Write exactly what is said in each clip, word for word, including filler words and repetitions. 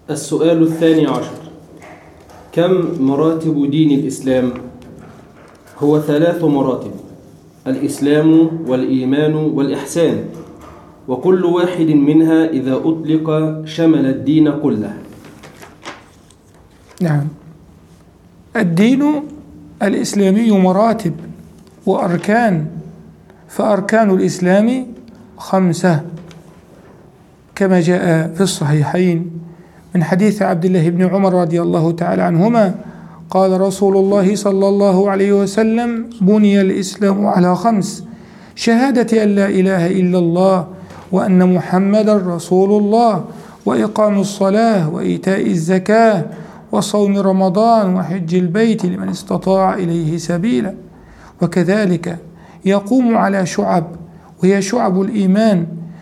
السؤال الثاني عشر: كم مراتب دين الإسلام؟ هو ثلاث مراتب: الإسلام والإيمان والإحسان، وكل واحد منها إذا أطلق شمل الدين كله. نعم. الدين الإسلامي مراتب وأركان، فأركان الإسلام خمسة كما جاء في الصحيحين من حديث عبد الله بن عمر رضي الله تعالى عنهما قال رسول الله صلى الله عليه وسلم: بني الإسلام على خمس: شهادة أن لا إله إلا الله وأن محمدا رسول الله، وإقام الصلاة، وإيتاء الزكاة، وصوم رمضان، وحج البيت لمن استطاع إليه سبيلا. وكذلك يقوم على شعب، وهي شعب الإيمان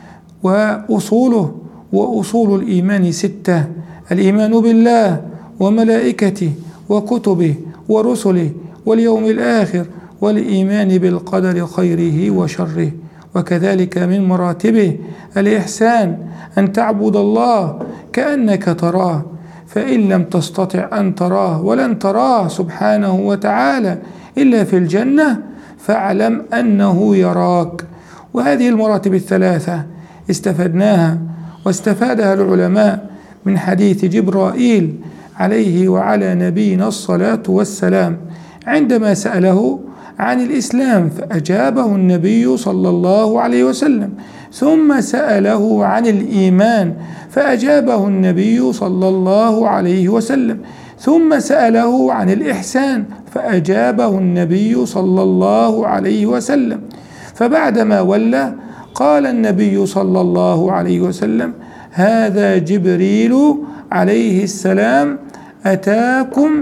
وأصوله، وأصول الإيمان ستة: الإيمان بالله وملائكته وكتبه ورسله واليوم الآخر، والإيمان بالقدر خيره وشره. وكذلك من مراتبه الإحسان، أن تعبد الله كأنك تراه، فإن لم تستطع أن تراه ولن تراه سبحانه وتعالى إلا في الجنة، فاعلم أنه يراك. وهذه المراتب الثلاثة استفدناها واستفادها العلماء من حديث جبرائيل عليه وعلى نبينا الصلاة والسلام عندما سأله عن الإسلام فأجابه النبي صلى الله عليه وسلم، ثم سأله عن الإيمان فأجابه النبي صلى الله عليه وسلم، ثم سأله عن الإحسان فأجابه النبي صلى الله عليه وسلم. فبعدما ولى قال النبي صلى الله عليه وسلم: هذا جبريل عليه السلام أتاكم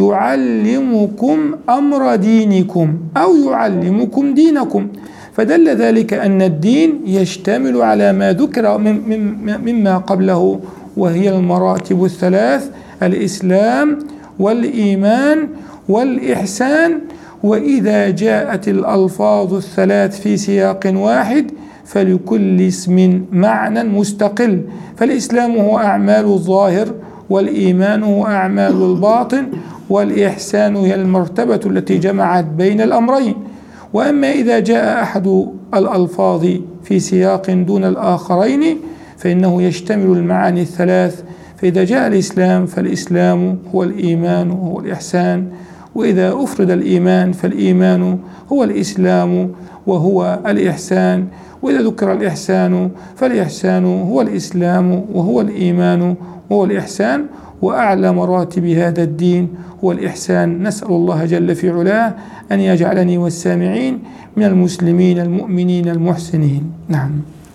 يعلمكم أمر دينكم أو يعلمكم دينكم. فدل ذلك أن الدين يشتمل على ما ذكر مما قبله، وهي المراتب الثلاث: الإسلام والإيمان والإحسان. وإذا جاءت الألفاظ الثلاث في سياق واحد فلكل اسم معنى مستقل، فالإسلام هو أعمال الظاهر، والإيمان هو أعمال الباطن، والإحسان هي المرتبة التي جمعت بين الأمرين. وأما إذا جاء أحد الألفاظ في سياق دون الآخرين فإنه يشتمل المعاني الثلاث. فإذا جاء الإسلام فالإسلام هو الإيمان وهو الإحسان، وإذا أفرد الإيمان فالإيمان هو الإسلام وهو الإحسان، وإذا ذكر الإحسان فالإحسان هو الإسلام وهو الإيمان وهو الإحسان. وأعلى مراتب هذا الدين هو الإحسان. نسأل الله جل في علاه أن يجعلني والسامعين من المسلمين المؤمنين المحسنين. نعم.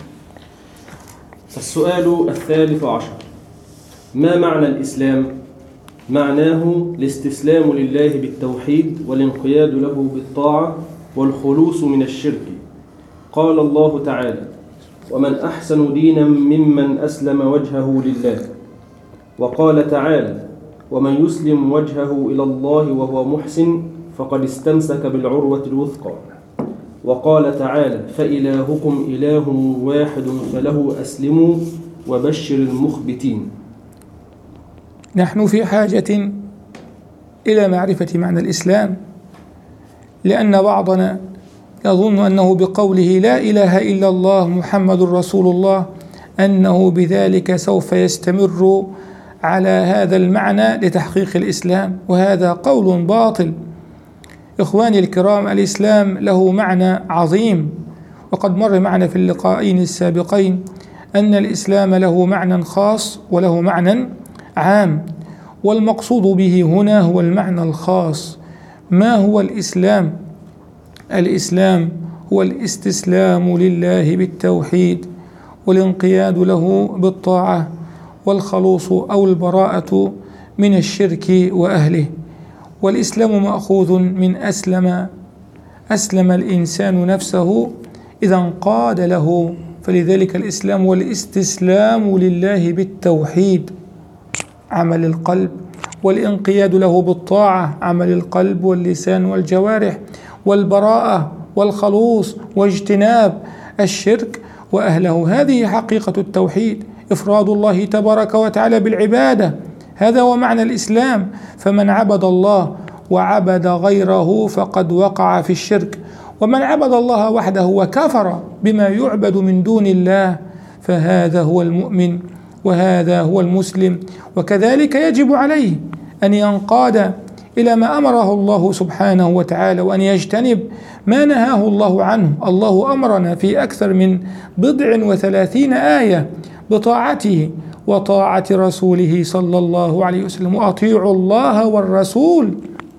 السؤال الثالث عشر: ما معنى الإسلام؟ معناه الاستسلام لله بالتوحيد والانقياد له بالطاعة والخلوص من الشرك. قال الله تعالى: ومن أحسن دينا ممن أسلم وجهه لله. وقال تعالى: ومن يسلم وجهه إلى الله وهو محسن فقد استمسك بالعروة الوثقى. وقال تعالى: فإلهكم إله واحد فله أسلموا وبشر المخبتين. نحن في حاجة إلى معرفة معنى الإسلام، لأن بعضنا يظن أنه بقوله لا إله إلا الله محمد رسول الله أنه بذلك سوف يستمر على هذا المعنى لتحقيق الإسلام، وهذا قول باطل. إخواني الكرام، الإسلام له معنى عظيم، وقد مر معنا في اللقاءين السابقين أن الإسلام له معنى خاص وله معنى عام، والمقصود به هنا هو المعنى الخاص. ما هو الإسلام؟ الإسلام هو الاستسلام لله بالتوحيد والانقياد له بالطاعة والخلوص أو البراءة من الشرك وأهله. والإسلام مأخوذ من أسلم أسلم الإنسان نفسه إذا انقاد له، فلذلك الإسلام هو الاستسلام لله بالتوحيد عمل القلب، والانقياد له بالطاعة عمل القلب واللسان والجوارح، والبراءة والخلوص واجتناب الشرك وأهله. هذه حقيقة التوحيد. إفراد الله تبارك وتعالى بالعبادة، هذا هو معنى الإسلام. فمن عبد الله وعبد غيره فقد وقع في الشرك، ومن عبد الله وحده وكفر بما يعبد من دون الله فهذا هو المؤمن وهذا هو المسلم. وكذلك يجب عليه أن ينقاد إلى ما أمره الله سبحانه وتعالى، وأن يجتنب ما نهاه الله عنه. الله أمرنا في أكثر من بضع وثلاثين آية بطاعته وطاعة رسوله صلى الله عليه وسلم. وأطيعوا الله والرسول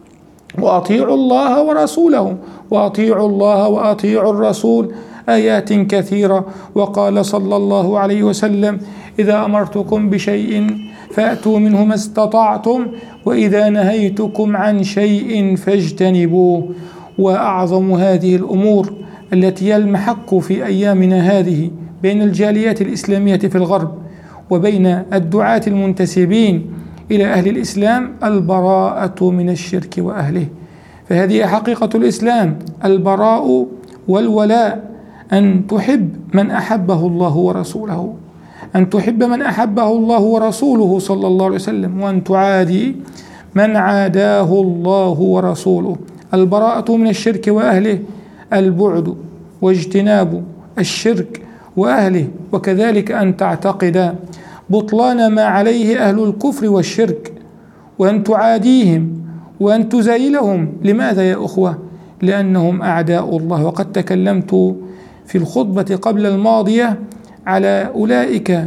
وأطيعوا الله ورسوله وأطيعوا الله وأطيعوا الرسول، آيات كثيرة. وقال صلى الله عليه وسلم: إذا أمرتكم بشيء فأتوا منه ما استطعتم، وإذا نهيتكم عن شيء فاجتنبوه. وأعظم هذه الأمور التي يلمحق في أيامنا هذه بين الجاليات الإسلامية في الغرب وبين الدعاة المنتسبين إلى أهل الإسلام البراءة من الشرك وأهله. فهذه حقيقة الإسلام، البراء والولاء، أن تحب من أحبه الله ورسوله، أن تحب من أحبه الله ورسوله صلى الله عليه وسلم، وأن تعادي من عاداه الله ورسوله. البراءة من الشرك وأهله، البعد واجتناب الشرك وأهله، وكذلك أن تعتقد بطلان ما عليه أهل الكفر والشرك، وأن تعاديهم وأن تزايلهم. لماذا يا أخوة؟ لأنهم أعداء الله. وقد تكلمت في الخطبة قبل الماضية على أولئك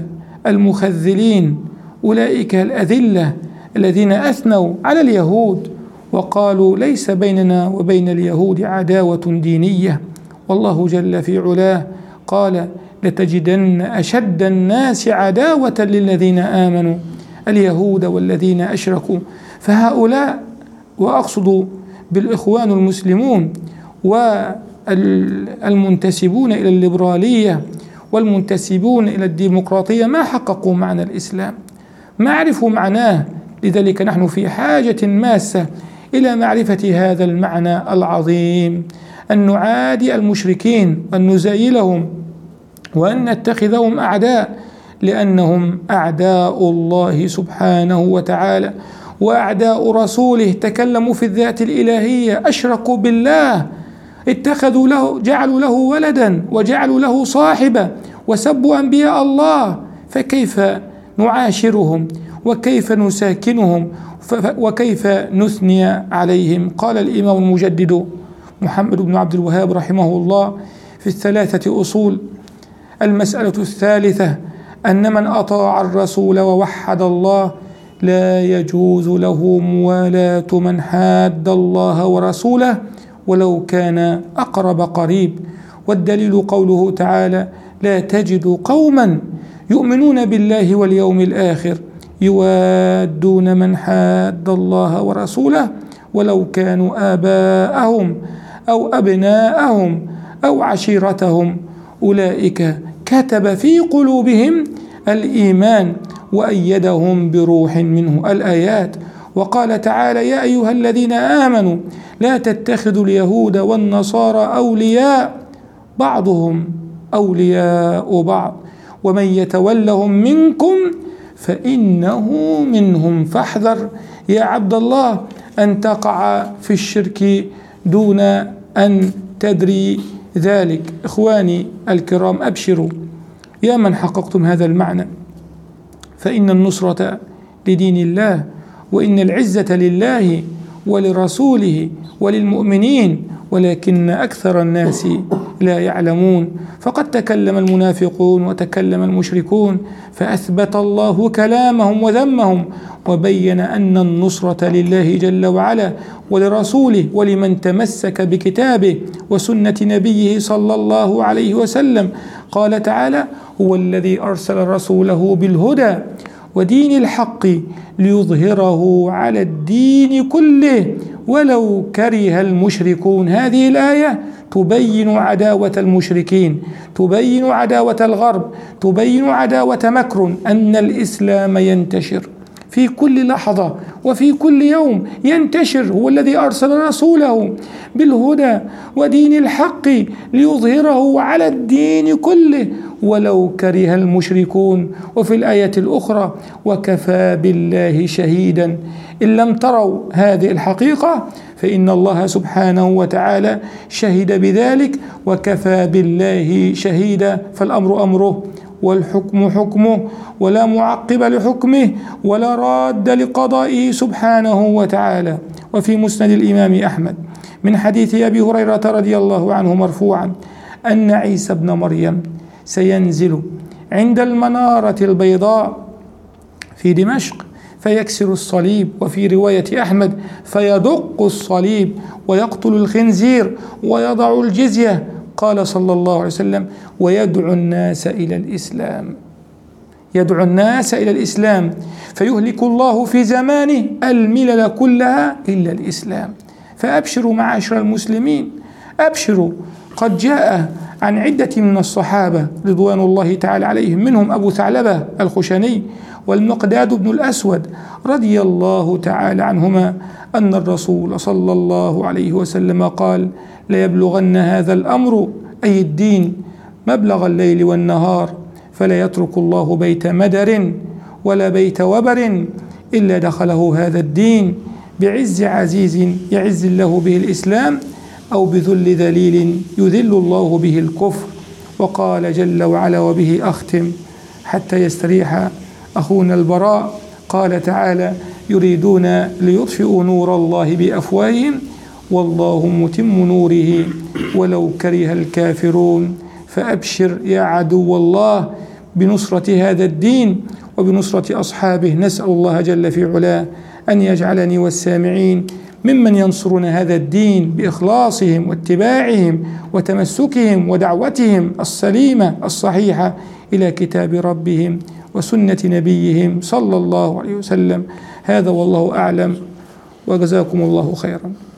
المخذلين، أولئك الأذلة الذين أثنوا على اليهود وقالوا: ليس بيننا وبين اليهود عداوة دينية. والله جل في علاه قال: لتجدن أشد الناس عداوة للذين آمنوا اليهود والذين أشركوا. فهؤلاء، وأقصد بالإخوان المسلمون والمنتسبون إلى الليبرالية والمنتسبون إلى الديمقراطية، ما حققوا معنى الإسلام، ما عرفوا معناه. لذلك نحن في حاجة ماسة إلى معرفة هذا المعنى العظيم، أن نعادي المشركين وأن نزايلهم وأن نتخذهم أعداء، لأنهم أعداء الله سبحانه وتعالى وأعداء رسوله. تكلموا في الذات الإلهية، أشركوا بالله، اتخذوا له، جعلوا له ولدا وجعلوا له صاحبة وسبوا أنبياء الله. فكيف نعاشرهم وكيف نساكنهم وكيف نثني عليهم؟ قال الإمام المجدد محمد بن عبد الوهاب رحمه الله في الثلاثة أصول: المسألة الثالثة أن من أطاع الرسول ووحد الله لا يجوز له موالاة من حاد الله ورسوله ولو كان أقرب قريب. والدليل قوله تعالى: لا تجد قوما يؤمنون بالله واليوم الآخر يوادون من حاد الله ورسوله ولو كانوا آباءهم أو أبناءهم أو عشيرتهم أولئك كتب في قلوبهم الإيمان وأيدهم بروح منه. الآيات. وقال تعالى: يا أيها الذين آمنوا لا تتخذوا اليهود والنصارى أولياء بعضهم أولياء بعض ومن يتولهم منكم فإنه منهم. فاحذر يا عبد الله أن تقع في الشرك دون أن تدري ذلك. إخواني الكرام، أبشروا يا من حققتم هذا المعنى، فإن النصرة لدين الله، وإن العزة لله ولرسوله وللمؤمنين، ولكن أكثر الناس لا يعلمون. فقد تكلم المنافقون وتكلم المشركون فأثبت الله كلامهم وذمهم، وبين أن النصرة لله جل وعلا ولرسوله ولمن تمسك بكتابه وسنة نبيه صلى الله عليه وسلم. قال تعالى: هو الذي أرسل رسوله بالهدى ودين الحق ليظهره على الدين كله ولو كره المشركون. هذه الآية تبين عداوة المشركين، تبين عداوة الغرب، تبين عداوة مكر، أن الإسلام ينتشر في كل لحظة وفي كل يوم ينتشر، هو الذي أرسل رسوله بالهدى ودين الحق ليظهره على الدين كله ولو كره المشركون. وفي الآية الأخرى: وكفى بالله شهيدا. إن لم تروا هذه الحقيقة فإن الله سبحانه وتعالى شهد بذلك، وكفى بالله شهيدا. فالأمر أمره والحكم حكمه، ولا معقب لحكمه ولا راد لقضائه سبحانه وتعالى. وفي مسند الإمام أحمد من حديث أبي هريرة رضي الله عنه مرفوعا أن عيسى ابن مريم سينزل عند المنارة البيضاء في دمشق فيكسر الصليب، وفي رواية أحمد فيدق الصليب ويقتل الخنزير ويضع الجزية. قال صلى الله عليه وسلم: ويدعو الناس إلى الإسلام، يدعو الناس إلى الإسلام، فيهلك الله في زمانه الملل كلها إلا الإسلام. فأبشروا معاشر المسلمين، أبشروا. قد جاء عن عدة من الصحابة رضوان الله تعالى عليهم، منهم أبو ثعلبة الخشني والمقداد بن الأسود رضي الله تعالى عنهما، أن الرسول صلى الله عليه وسلم قال: ليبلغن هذا الأمر، أي الدين، مبلغ الليل والنهار، فلا يترك الله بيت مدر ولا بيت وبر إلا دخله هذا الدين بعز عزيز يعز الله به الإسلام، أو بذل ذليل يذل الله به الكفر. وقال جل وعلا، وبه أختم حتى يستريح أخونا البراء، قال تعالى: يريدون ليطفئوا نور الله بأفواههم والله متم نوره ولو كره الكافرون. فأبشر يا عدو الله بنصرة هذا الدين وبنصرة أصحابه. نسأل الله جل في علاه أن يجعلني والسامعين ممن ينصرون هذا الدين بإخلاصهم واتباعهم وتمسكهم ودعوتهم السليمة الصحيحة إلى كتاب ربهم وسنة نبيهم صلى الله عليه وسلم. هذا والله أعلم، وجزاكم الله خيرا.